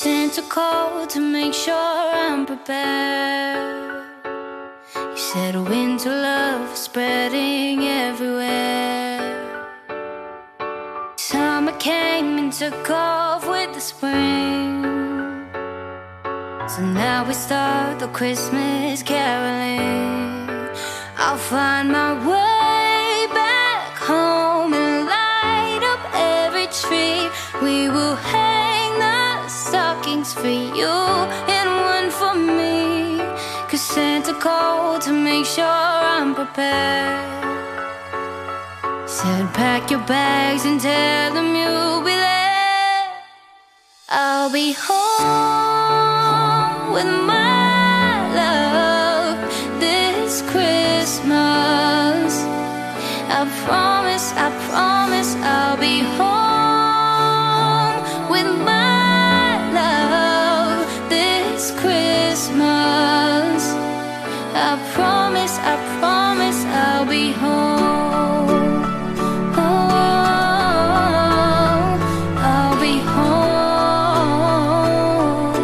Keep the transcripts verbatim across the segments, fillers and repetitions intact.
Sent a call to make sure I'm prepared. You said winter love is spreading everywhere. Summer came and took off with the spring. So now we start the Christmas caroling. I'll find my way back home and light up every tree. We will hang the stockings for you and one for me. Cause Santa called to make sure I'm prepared. Said pack your bags and tell them you'll be there. I'll be home with my love this Christmas. I promise, I promise I'll be home with my love this Christmas. I promise, I promise I'll be home. Oh, I'll be home.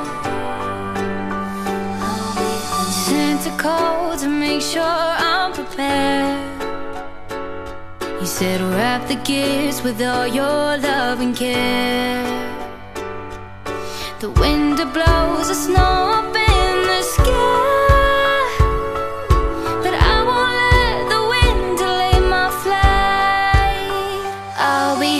Santa called to make sure I'm prepared. He said wrap the gifts with all your love and care. The wind blows the snow up in the sky, but I won't let the wind delay my flight. I'll be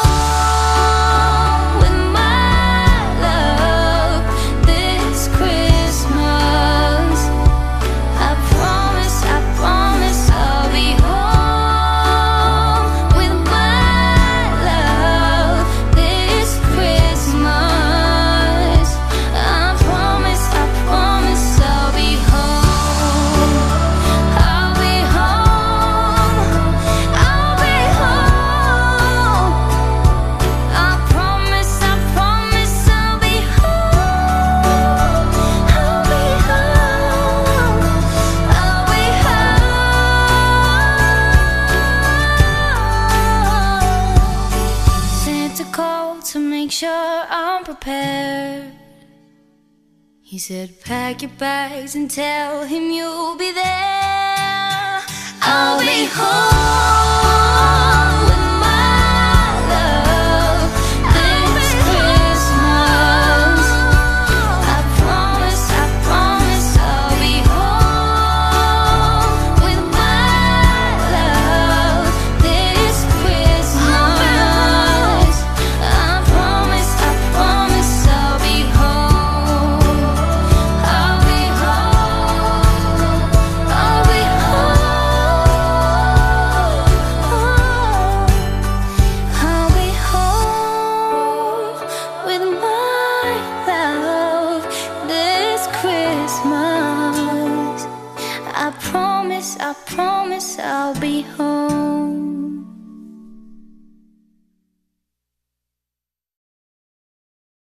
home with my love this Christmas. I promise, I promise I'll be home with my love this Christmas. I promise, I promise I'll be home. I'll be home. I'll be home. I promise, I promise I'll be home. I'll be home. I'll be home. Santa called to make sure I'm prepared. He said pack your bags and tell him you'll be there. I'll be home with my love this Christmas. I promise, I promise I'll be home with my love this Christmas. I promise, I promise I'll be home. I'll be home. I'll be home. I'll be home with my love this Christmas. I promise, I promise I'll be home.